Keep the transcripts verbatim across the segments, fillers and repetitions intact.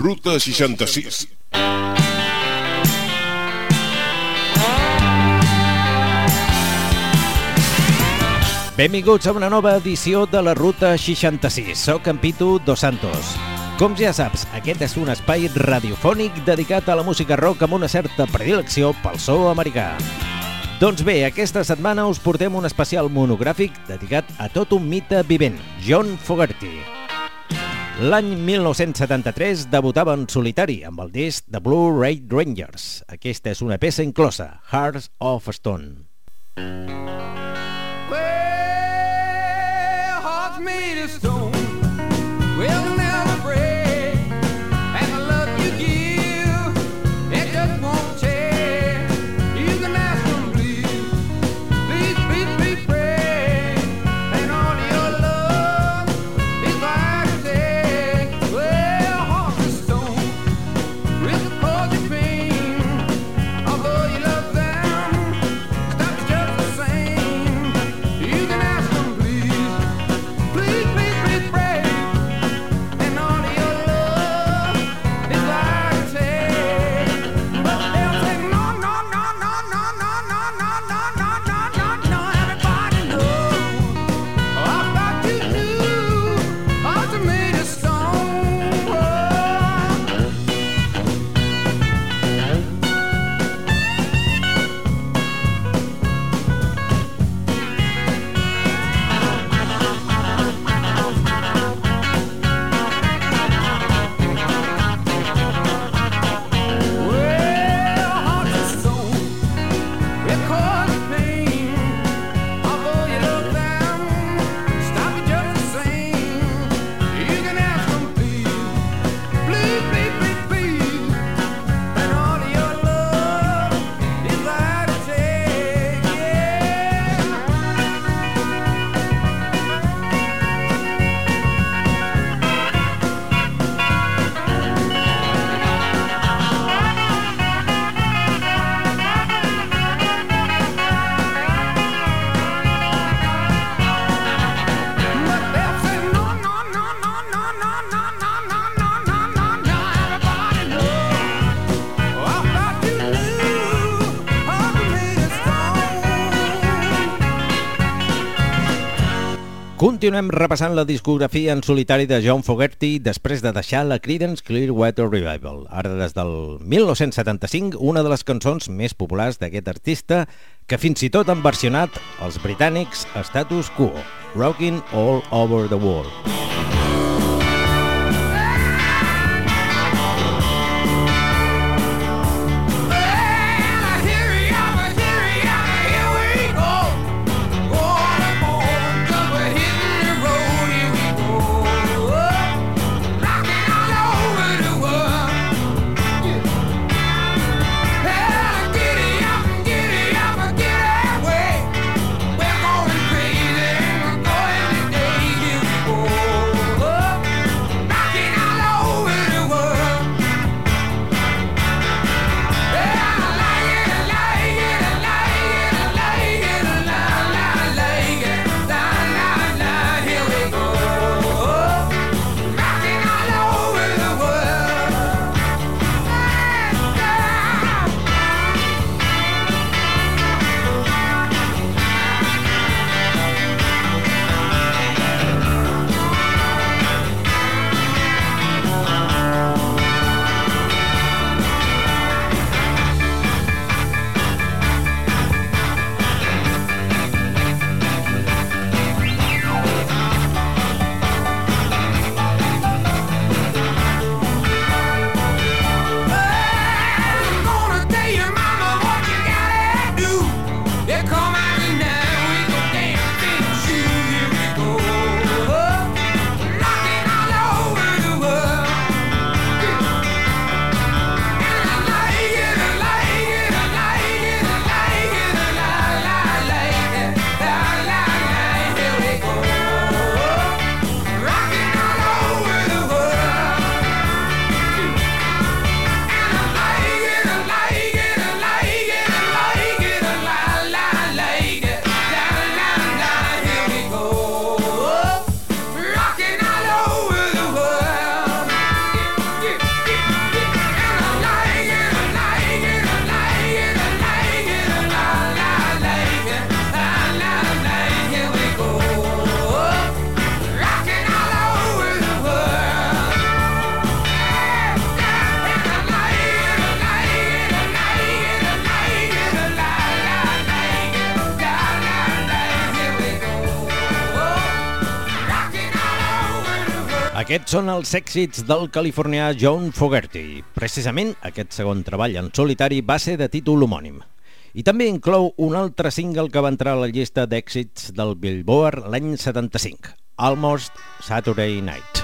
Ruta seixanta-sis. Benvinguts a una nova edició de la Ruta seixanta-sis. Soc en Pitu Dos Santos. Com ja saps, aquest és un espai radiofònic dedicat a la música rock amb una certa predilecció pel so americà. Doncs bé, aquesta setmana us portem un especial monogràfic dedicat a tot un mite vivent, John Fogerty. L'any mil nou-cents setanta-tres debutava en solitari amb el disc The Blue Red Rangers. Aquesta és una peça inclosa, Hearts of Stone. Made of stone will never break, and the love you give, it just won't change. You can ask them, please, please, please, please pray, and all your love is like a day. Well, hearts of stone will cause you pain, although you love them, that's just the same. You can ask them, please. Please, please, please pray, and all of your love is like a tale. But they'll say no, no, no, no, no, no, no, no, no, no, no, no, no. Everybody knows about you too. Hearts are made of stone. Continuem repassant la discografia en solitari de John Fogerty després de deixar la Creedence Clearwater Revival. Ara, des del mil nou-cents setanta-cinc, una de les cançons més populars d'aquest artista que fins i tot han versionat els britànics Status Quo, Rockin' All Over the World. We're going crazy, we're going today, here we go. Aquests són els èxits del californià John Fogerty. Precisament aquest segon treball en solitari va ser de títol homònim. I també inclou un altre single que va entrar a la llista d'èxits del Billboard l'any setanta-cinc, Almost Saturday Night.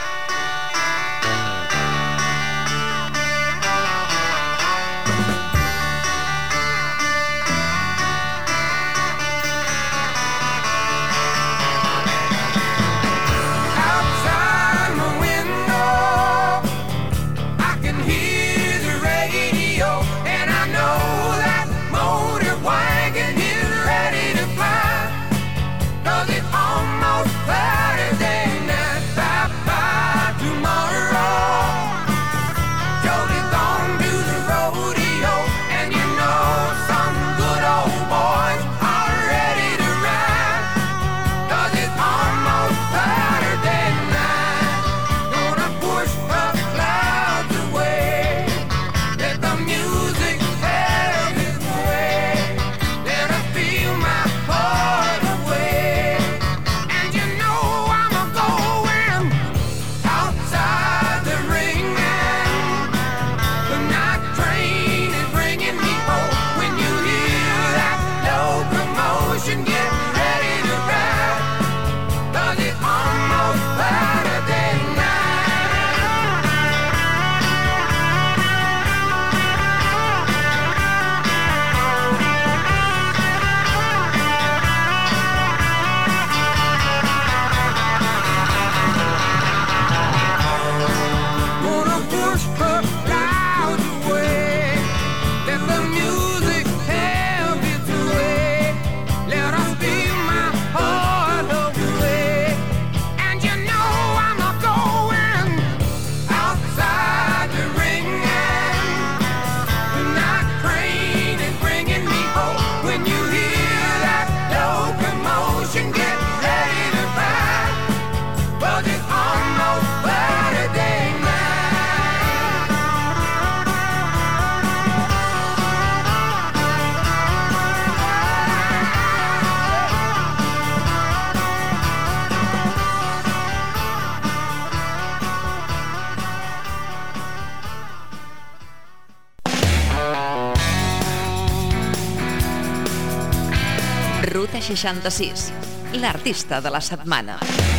Ruta seixanta-sis, l'artista de la setmana.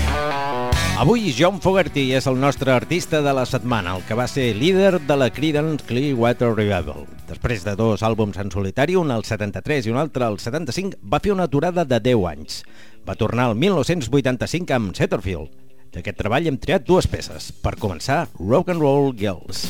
Avui John Fogerty és el nostre artista de la setmana, el que va ser líder de la Creedence Clearwater Revival. Després de dos àlbums en solitari, un al setanta-tres i un altre al setanta-cinc, va fer una aturada de deu anys. Va tornar al mil nou-cents vuitanta-cinc amb Setterfield. D'aquest treball hem triat dues peces. Per començar, Rock and Roll Girls.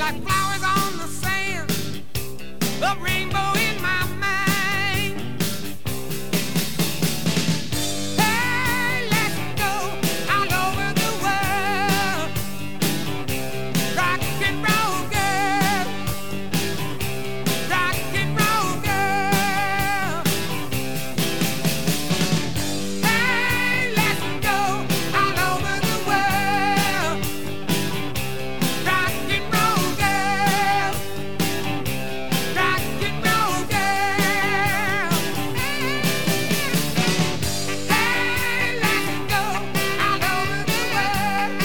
like flowers on the sand, a rainbow in my mind. Hey, let's go all over the world. Rock and roll girl, rock and roll girl. Hey, let's go all over the world. Rock and roll girl, rock and roll girl. Hey, let's go all over the world.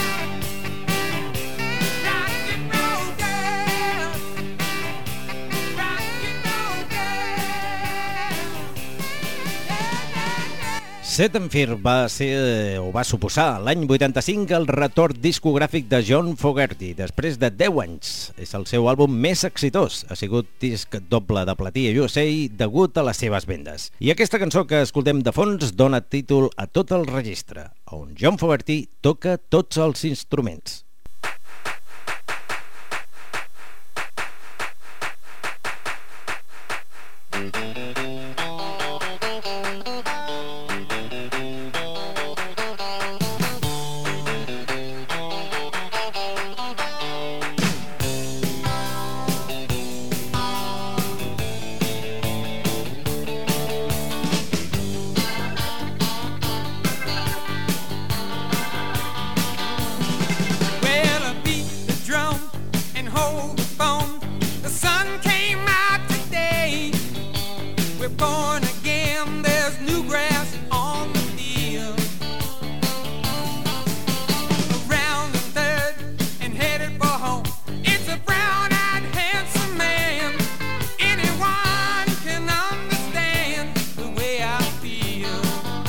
Rock and roll girl, rock and roll girl. Set Fear va ser, o va suposar, l'any vuitanta-cinc el retorn discogràfic de John Fogerty, després de deu anys. És el seu àlbum més exitós. Ha sigut disc doble de platí a U S A degut a les seves vendes. I aquesta cançó que escoltem de fons dona títol a tot el registre, on John Fogerty toca tots els instruments. Well, I beat the drum and hold the phone. The sun came out today. We're born again. There's new grass on the field. Around the third and headed for home. It's a brown-eyed, handsome man. Anyone can understand the way I feel.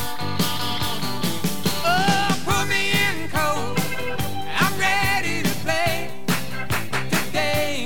Oh, put me in cold. I'm ready to play today.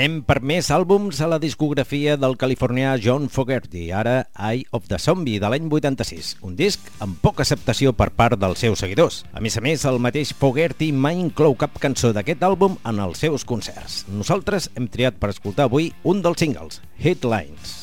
Anem per més àlbums a la discografia del californià John Fogerty, ara Eye of the Zombie, de l'any vuitanta-sis, un disc amb poca acceptació per part dels seus seguidors. A més a més, el mateix Fogerty mai inclou cap cançó d'aquest àlbum en els seus concerts. Nosaltres hem triat per escoltar avui un dels singles, Headlines.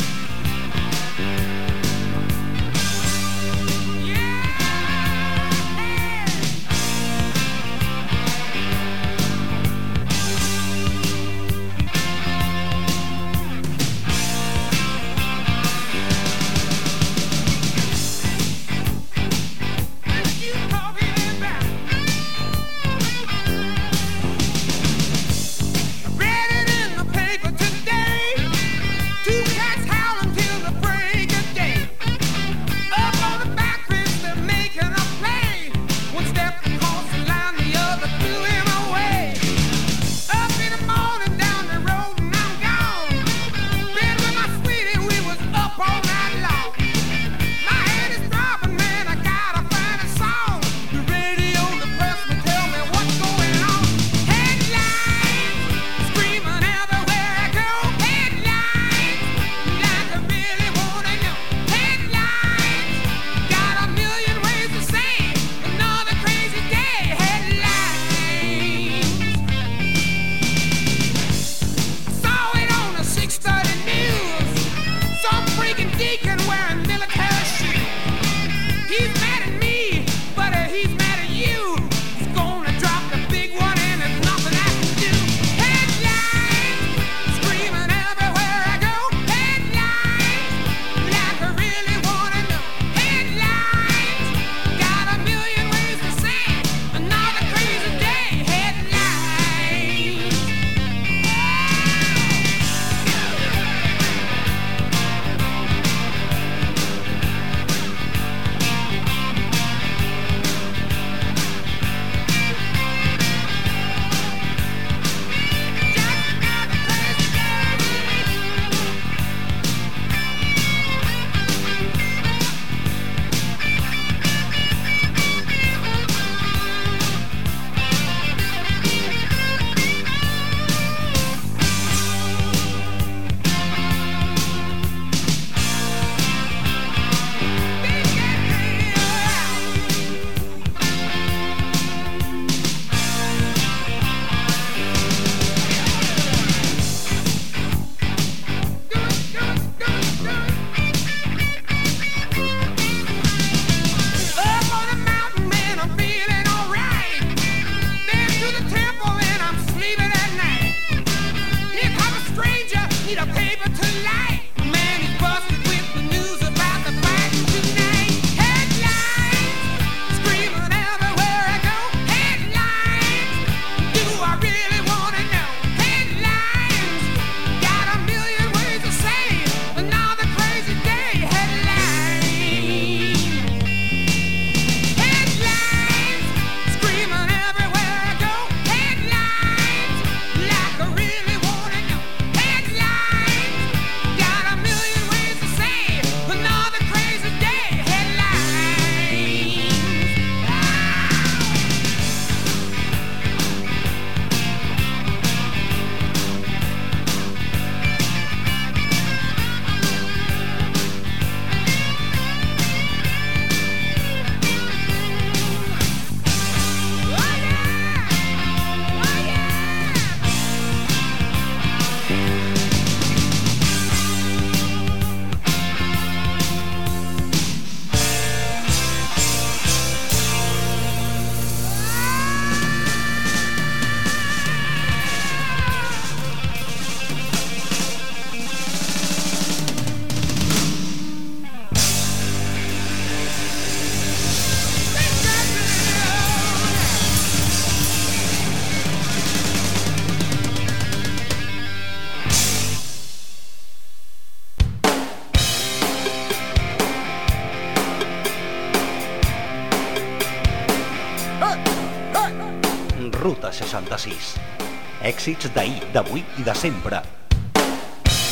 Ruta seixanta-sis. Èxits d'ahir, d'avui i de sempre.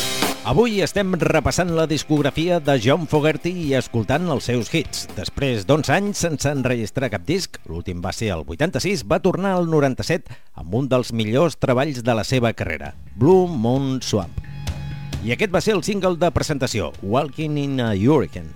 Avui estem repassant la discografia de John Fogerty i escoltant els seus hits. Després d'onze anys sense enregistrar cap disc, l'últim va ser el vuitanta-sis, va tornar al noranta-set amb un dels millors treballs de la seva carrera, Blue Moon Swamp. I aquest va ser el single de presentació, Walking in a Hurricane.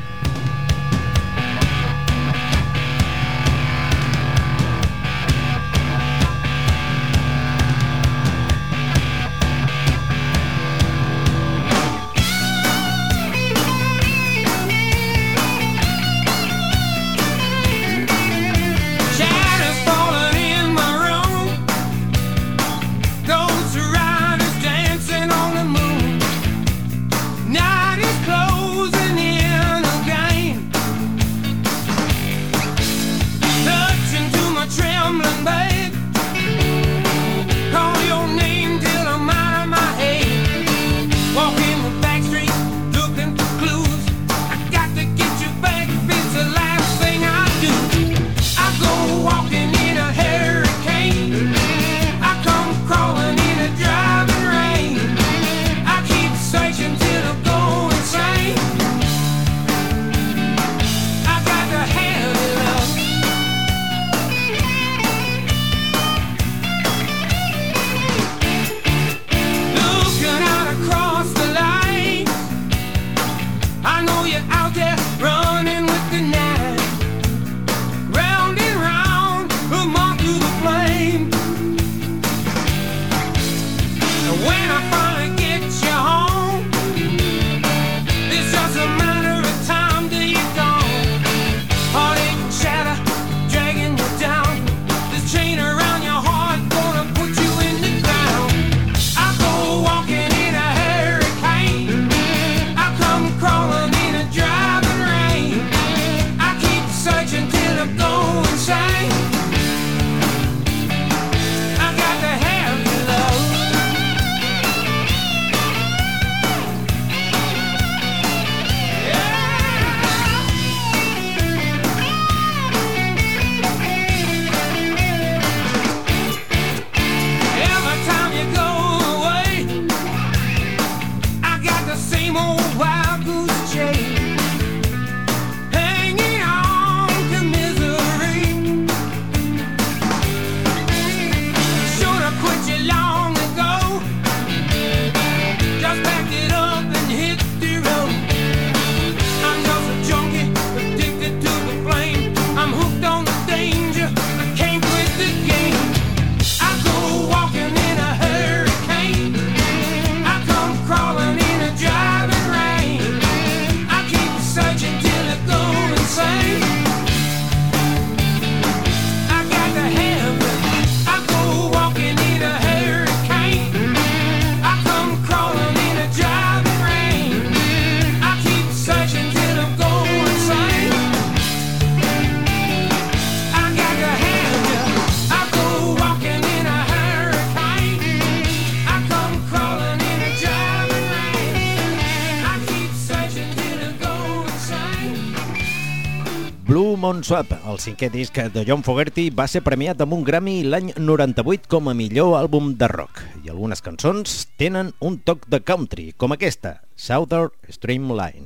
Swap, el cinquè disc de John Fogerty, va ser premiat amb un Grammy l'any noranta-vuit com a millor àlbum de rock, i algunes cançons tenen un toc de country, com aquesta, Southern Streamline.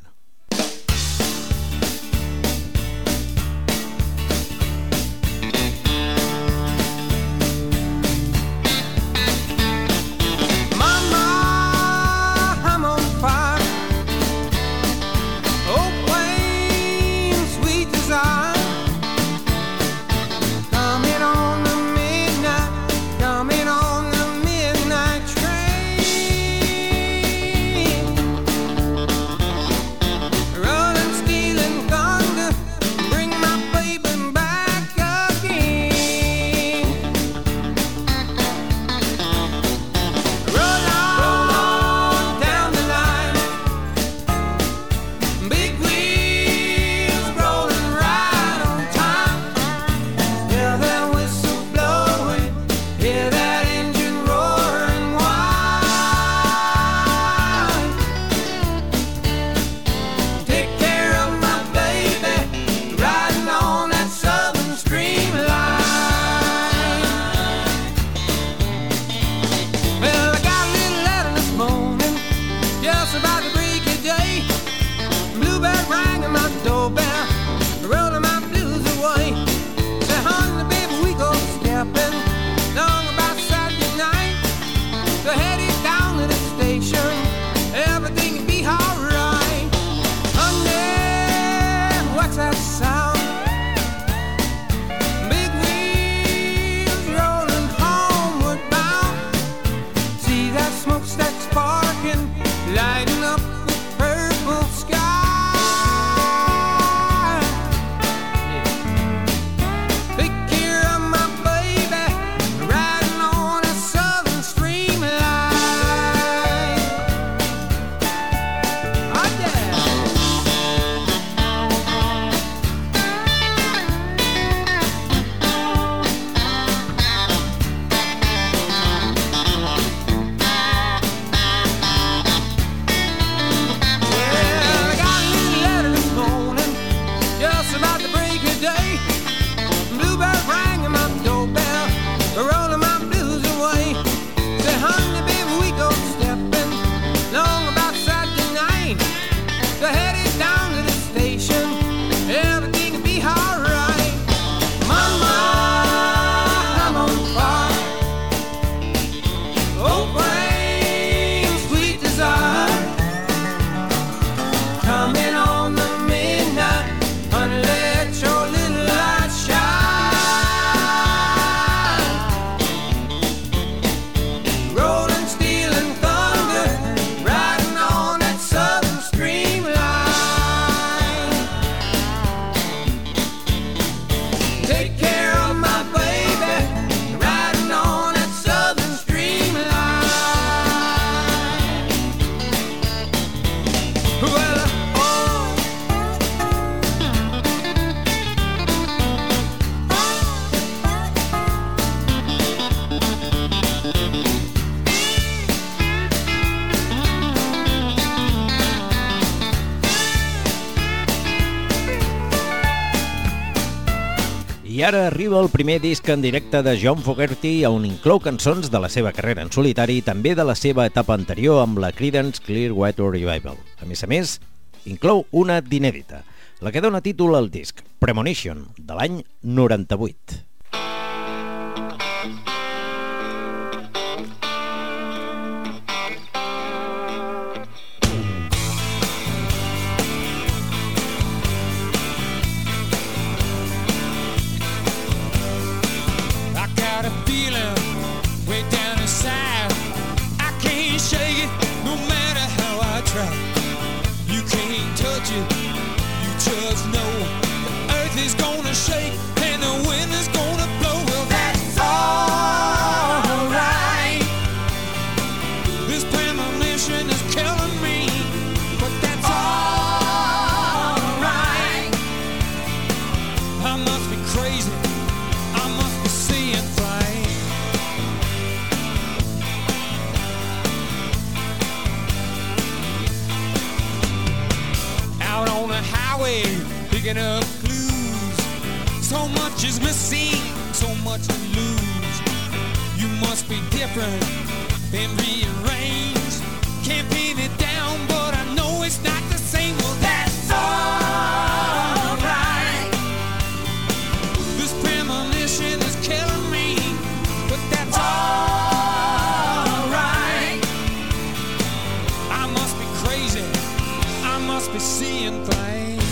Midnight train. I ara arriba el primer disc en directe de John Fogerty, on inclou cançons de la seva carrera en solitari i també de la seva etapa anterior amb la Creedence Clearwater Revival. A més a més, inclou una d'inèdita, la que dona títol al disc, Premonition, de l'any noranta-vuit. Up clues. So much is missing, so much to lose. You must be different and rearranged. Can't pin it down, but I know it's not the same. Well, that's alright. This premonition is killing me, but that's alright. I must be crazy, I must be seeing things.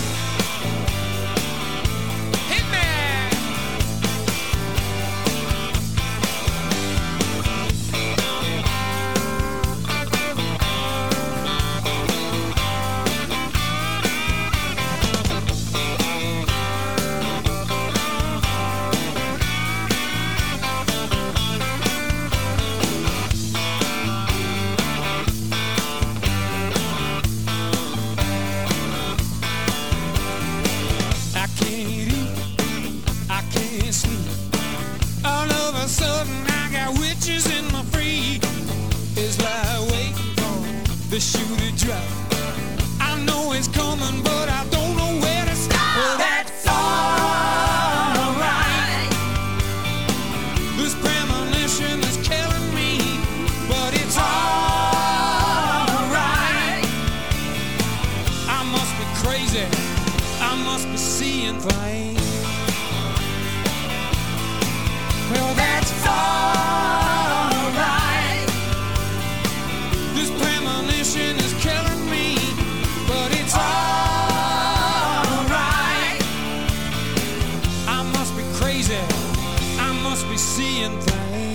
The shoe to drop. I know it's coming, but I don't know where to start. Well, that's alright. This premonition is killing me, but it's alright. I must be crazy, I must be seeing things. Well, that's alright. This premonition is killing me, but it's alright. I must be crazy, I must be seeing things.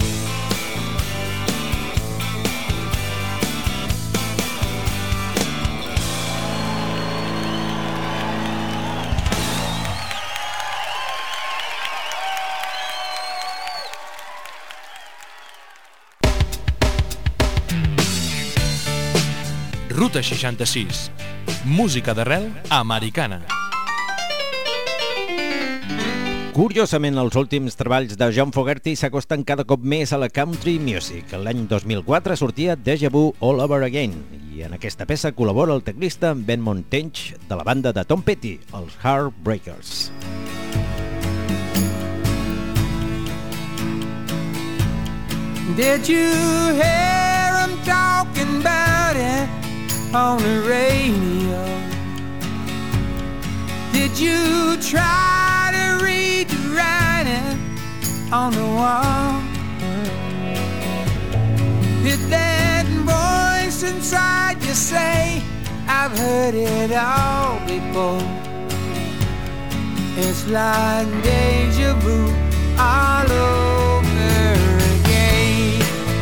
Ruta seixanta-sis. Música d'arrel americana. Curiosament, els últims treballs de John Fogerty s'acosten cada cop més a la country music. L'any dos mil quatre sortia Deja Vu All Over Again i en aquesta peça col·labora el teclista Ben Montage de la banda de Tom Petty, els Heartbreakers. Did you hear them talking about it on the radio? Did you try to read the writing on the wall? Did that voice inside you say, I've heard it all before? It's like deja vu all over again.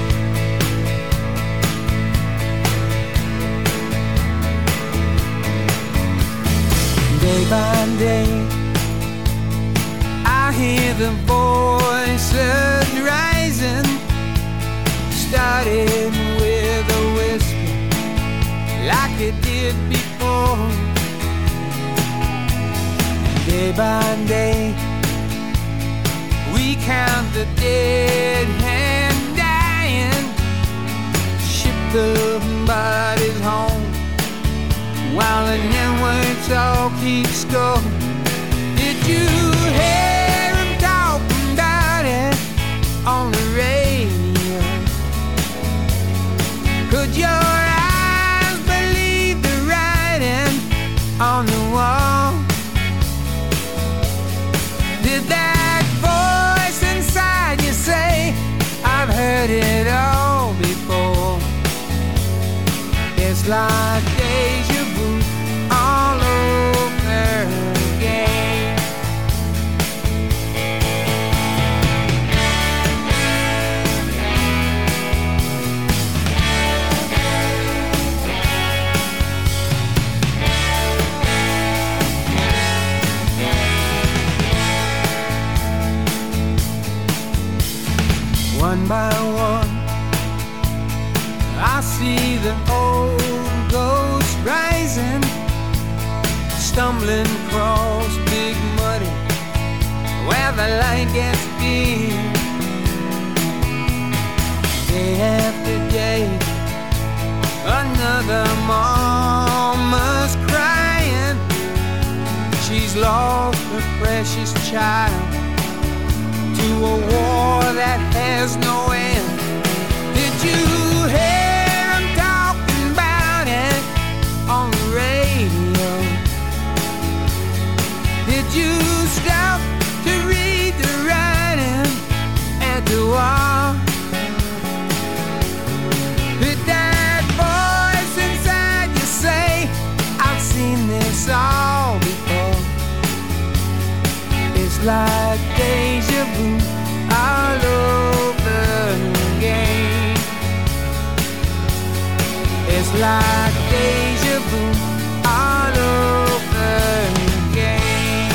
Day by day, I hear the voices rising, starting with a whisper, like it did before. Day by day, we count the dead and dying, ship the bodies home, while the networks all keep score. Did you hear them talk It's like deja vu all over again. One by one I see the old ghost rising, stumbling across big muddy where the light gets dim. Day after day, another mama's crying. She's lost her precious child to a war that has no end. Did you hear them talking about it on the radio? Did you stop to read the writing at the wall? Did that voice inside you say, I've seen this all before? It's like deja vu all over again. It's like deja vu all over again.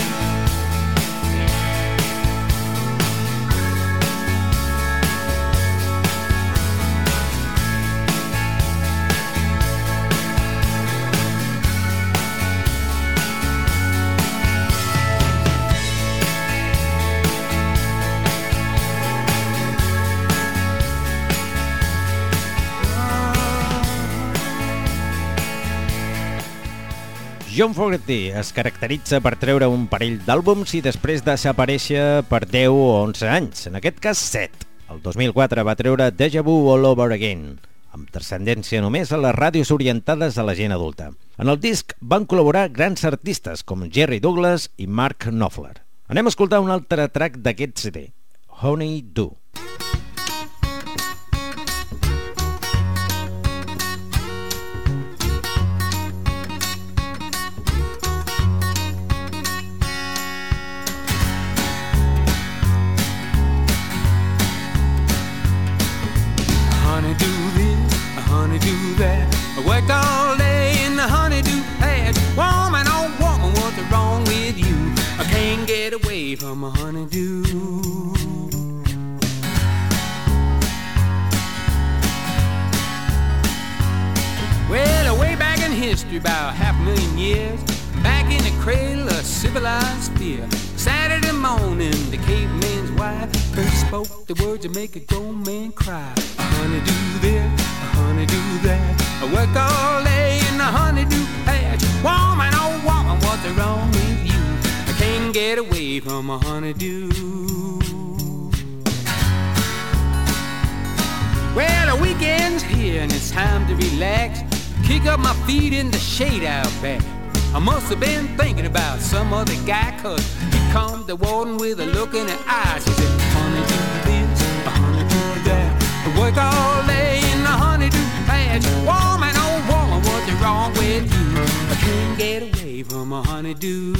John Fogerty es caracteritza per treure un parell d'àlbums i després desaparèixer per deu o onze anys, en aquest cas set. El dos mil quatre va treure Deja Vu All Over Again, amb transcendència només a les ràdios orientades a la gent adulta. En el disc van col·laborar grans artistes com Jerry Douglas i Mark Knopfler. Anem a escoltar un altre track d'aquest C D, Honey Do. I worked all day in the honeydew patch. Woman, oh woman, what's wrong with you? I can't get away from a honeydew. Well, way back in history, about half a million years, back in the cradle of civilized fear, Saturday morning, the caveman's wife first spoke the words that make a grown man cry. A honeydew there, a honeydew there. I work all day in the honeydew patch. Woman, oh woman, what's wrong with you? I can't get away from a honeydew. Well, the weekend's here and it's time to relax. Kick up my feet in the shade out back. I must have been thinking about some other guy, cause he come to warden with a look in her eyes. He said, honeydew this, a honeydew that. I work all day in the honeydew patch. Woman, oh woman, what's wrong with you? I can't get away from a honeydew.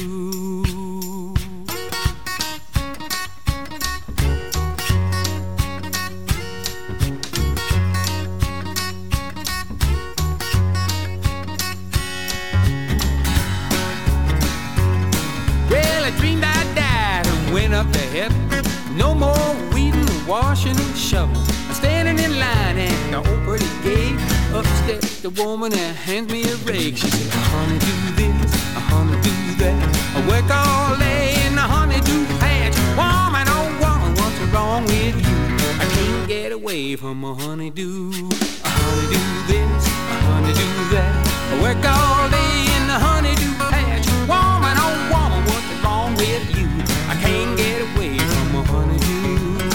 Well, I dreamed I died and went up to heaven. No more weeding, washing and shoveling. I'm standing in line at the old pearly gate. Up steps the woman and hands me a rake. She said, a honeydew this, a honeydew that. I work all day in the honeydew patch. Woman, oh woman, what's wrong with you? I can't get away from a honeydew. A honeydew this, a honeydew that. I work all day in the honeydew patch. Woman, oh woman, what's wrong with you? I can't get away from a honeydew.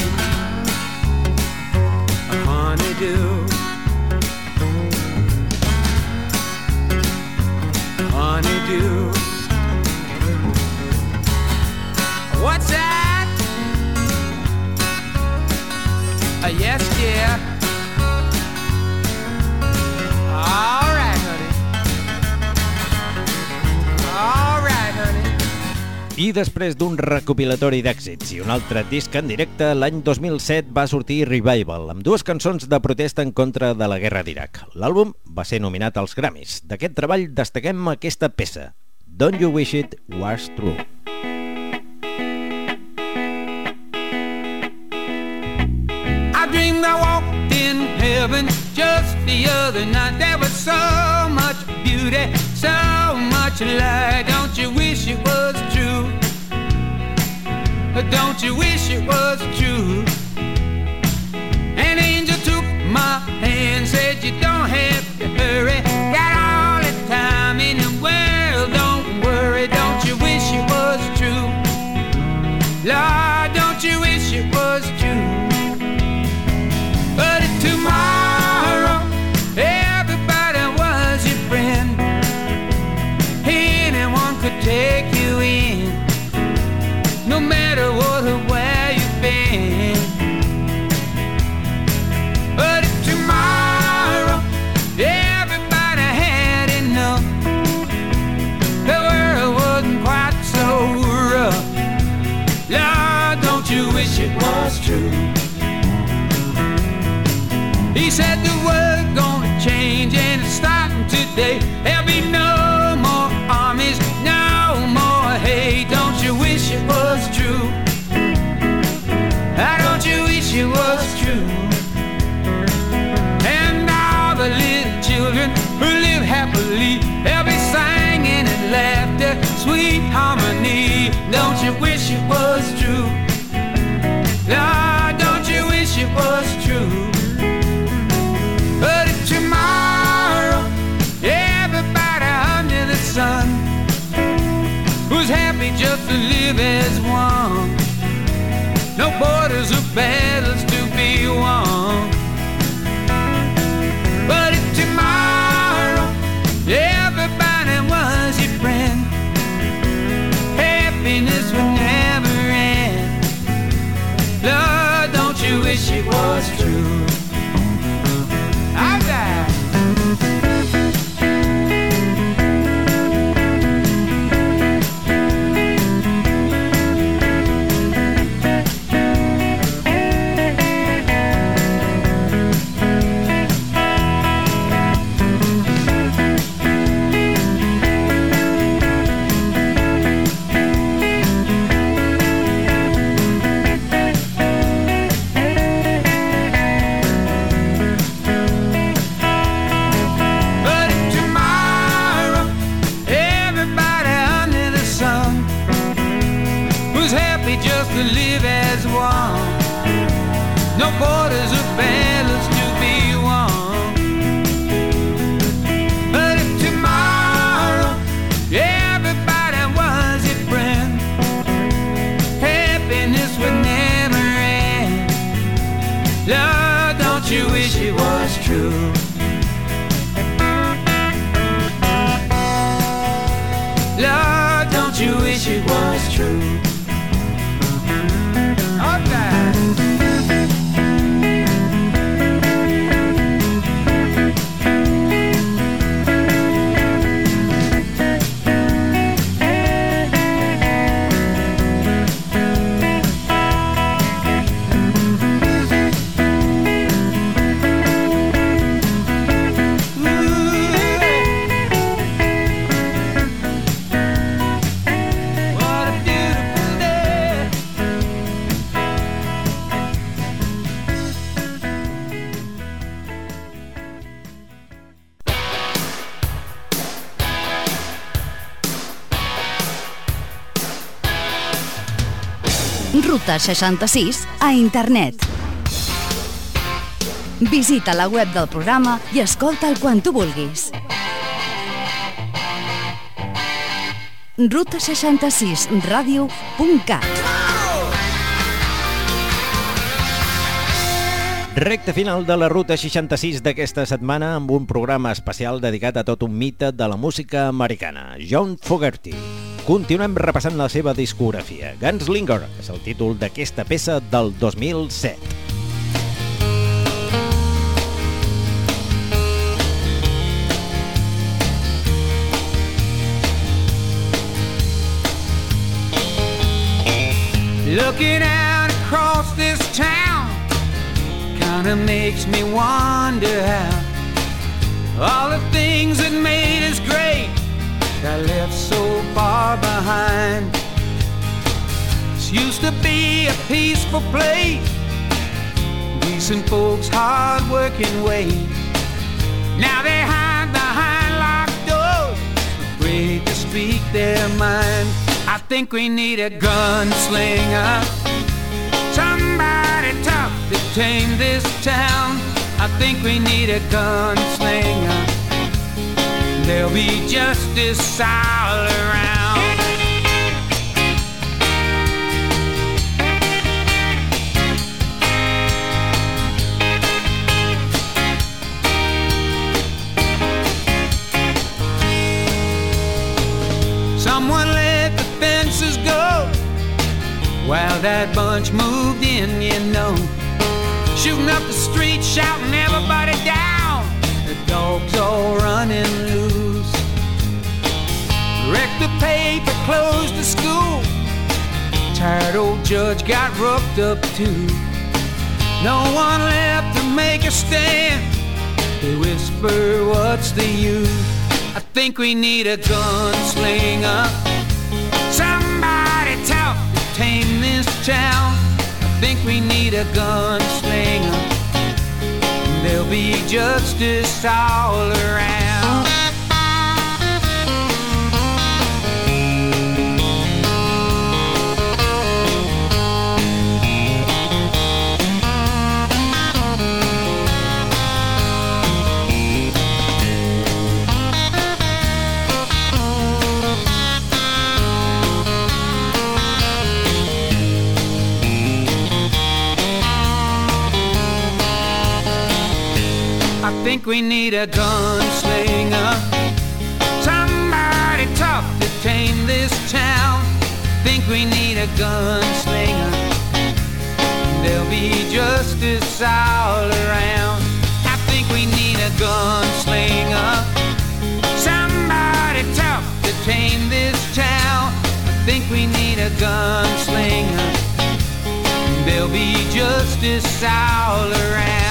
A honeydew. Honeydew. What's that? Uh, yes, dear. All right. I després d'un recopilatori d'èxits i un altre disc en directe, l'any dos mil set va sortir Revival, amb dues cançons de protesta en contra de la guerra d'Iraq. L'àlbum va ser nominat als Grammys. D'aquest treball destaquem aquesta peça, Don't You Wish It Was True. I dreamed I walked in heaven just the other night. There was so much beauty, so much light. Don't you wish it was true? Don't you wish it was true? An angel took my hand, said you don't have to hurry. Got all the time in the world, don't worry. Don't you wish it was true? Lord, don't you wish it was true? But tomorrow, everybody was your friend. Anyone could take you in, no matter what or where you've been. But tomorrow, everybody had enough. The world wasn't quite so rough. Lord, don't you wish it was true? He said the world's gonna change and it's starting today. There'll be no more armies, no more hate. Don't you wish it was true? Ah, don't you wish it was true? And all the little children who live happily, they'll be singing and laughter, sweet harmony. Don't you wish it was true? Lord, don't you wish it was true? But tomorrow, everybody under the sun who's happy just to live as one. No borders or battles to be won. But tomorrow, everybody was your friend. Happiness would never end. Lord, don't you wish it was true? To live as one, no borders or battles to be won. But if tomorrow everybody was your friend, happiness would never end. Lord, don't you wish it was true? Lord, don't you wish it was true? Ruta seixanta-sis a internet. Visita la web del programa i escolta'l quan tu vulguis. ruta seixanta-sis ràdio punt cat. Recte final de la Ruta seixanta-sis d'aquesta setmana amb un programa especial dedicat a tot un mite de la música americana, John Fogerty. Continuem repassant la seva discografia. Gunslinger és el títol d'aquesta peça del dos mil set. Looking out across this town kinda makes me wonder how all the things that made us great got left so far behind. This used to be a peaceful place, decent folks, hard-working ways. Now they hide behind locked doors, afraid to speak their mind. I think we need a gunslinger, somebody tough to tame this town. I think we need a gunslinger, there'll be justice all around. Someone let the fences go while that bunch moved in, you know. Shooting up the street, shouting everybody down. The dogs all running loose. Wrecked the paper, closed the school. Tired old judge got roughed up too. No one left to make a stand. They whisper, what's the use? I think we need a gunslinger, somebody tough to tame this town. I think we need a gunslinger, there'll be justice all around. I think we need a gunslinger, somebody tough to tame this town. I think we need a gunslinger, there'll be justice all around. I think we need a gunslinger, somebody tough to tame this town. I think we need a gunslinger, there'll be justice all around.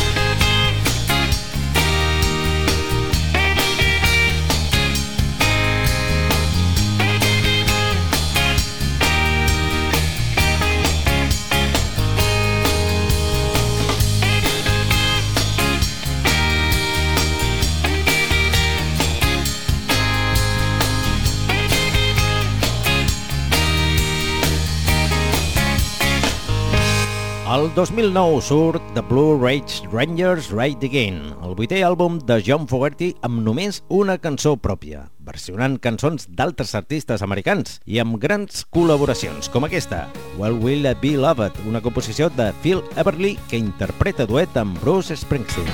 El dos mil nou surt The Blue Ridge Rangers Ride Again, el vuitè àlbum de John Fogerty amb només una cançó pròpia, versionant cançons d'altres artistes americans i amb grans col·laboracions, com aquesta, Well Will I Be Loved, una composició de Phil Everly que interpreta duet amb Bruce Springsteen.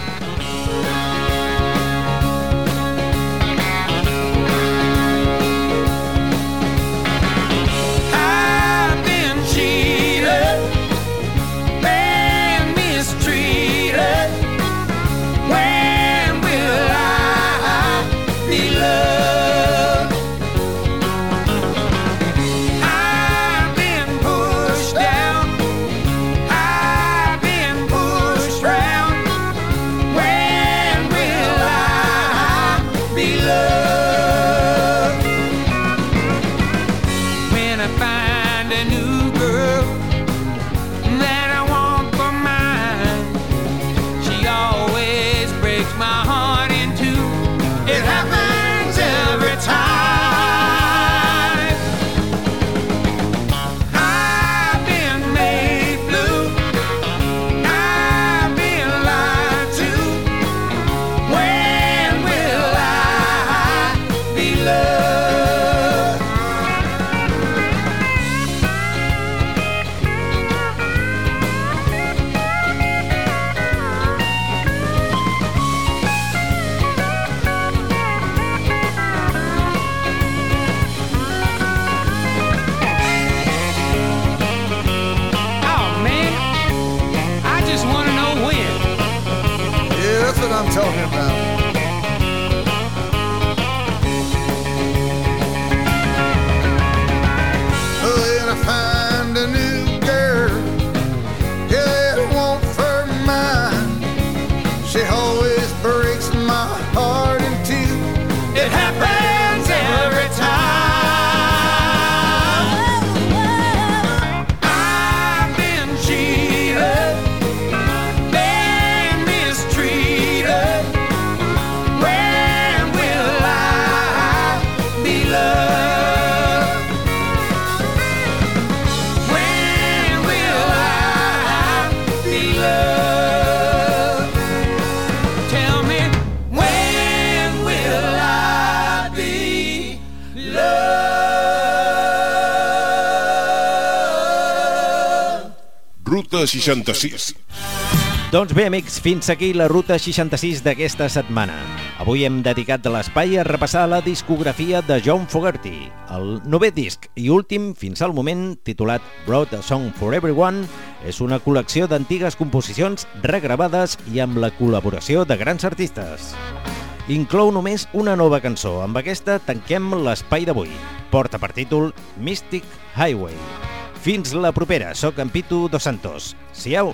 Where Ruta seixanta-sis. Doncs bé, amics, fins aquí la Ruta seixanta-sis d'aquesta setmana. Avui hem dedicat l'espai a repassar la discografia de John Fogerty. El novè disc i últim, fins al moment, titulat Wrote a Song for Everyone, és una col·lecció d'antigues composicions regravades i amb la col·laboració de grans artistes. Inclou només una nova cançó. Amb aquesta tanquem l'espai d'avui. Porta per títol Mystic Highway. Fins la propera. Soc en Pitu Dos Santos. Siau!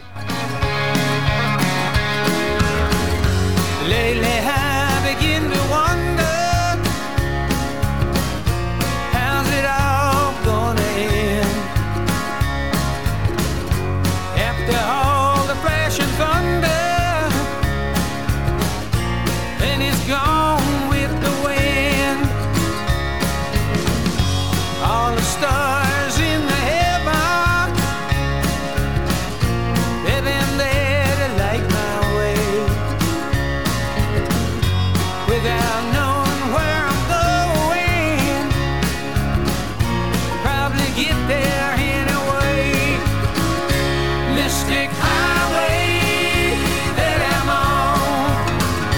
Lately I begin to wonder, how's it all gonna end? After all the flash and thunder, and it's gone with the wind. All the stars in the heaven, they've been there to light my way. Without knowing where I'm going, probably get there anyway. Mystic highway that I'm on,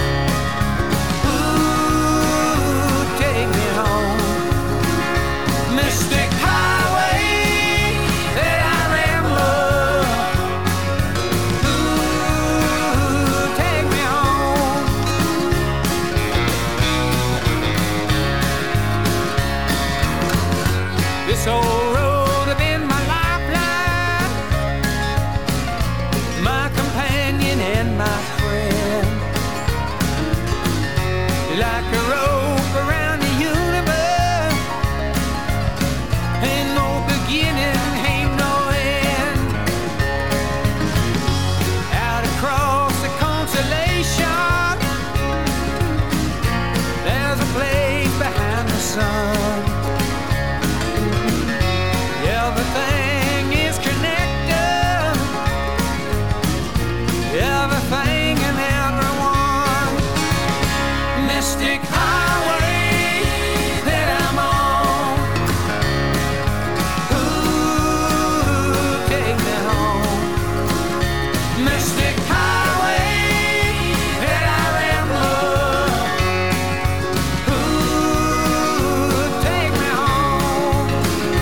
ooh, take me home. Mystic highway that I ramble, ooh, take me home. This old road has been my lifeline, my companion and my friend. Like a rope around the universe, ain't no beginning, ain't no end. Out across the constellation, there's a place behind the sun. Everything is connected, everything and everyone. Mystic highway that I'm on, ooh, take me home. Mystic highway that I ramble, ooh, take me home.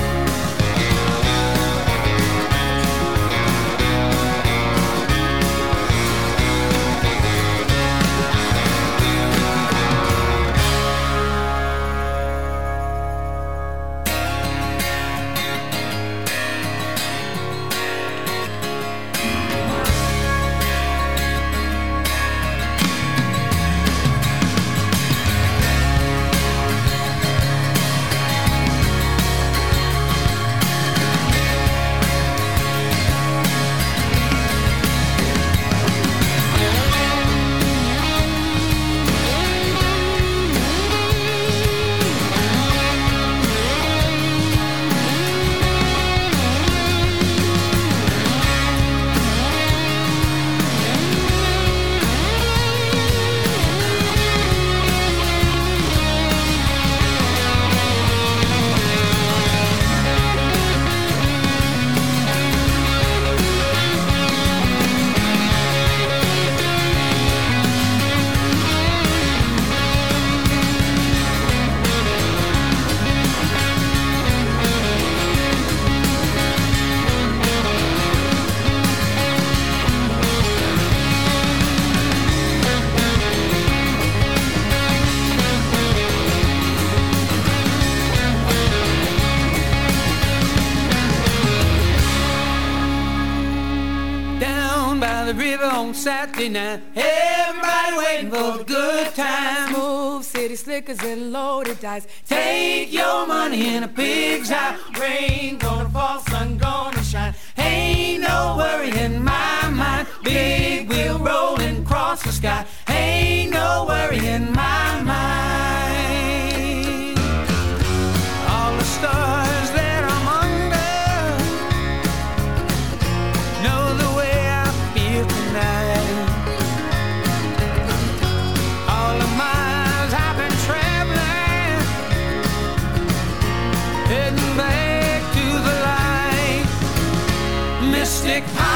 Down by the river on Saturday night, everybody waiting for a good time. Smooth city slickers and loaded dice. Take your money in a pig's eye. Rain gonna fall, sun gonna shine. Ain't no worry in my mind. Big wheel rolling across the sky. Ain't no worry in my mind. All the stars that I'm under know the way I feel tonight. All the miles I've been traveling, heading back to the light. Mystic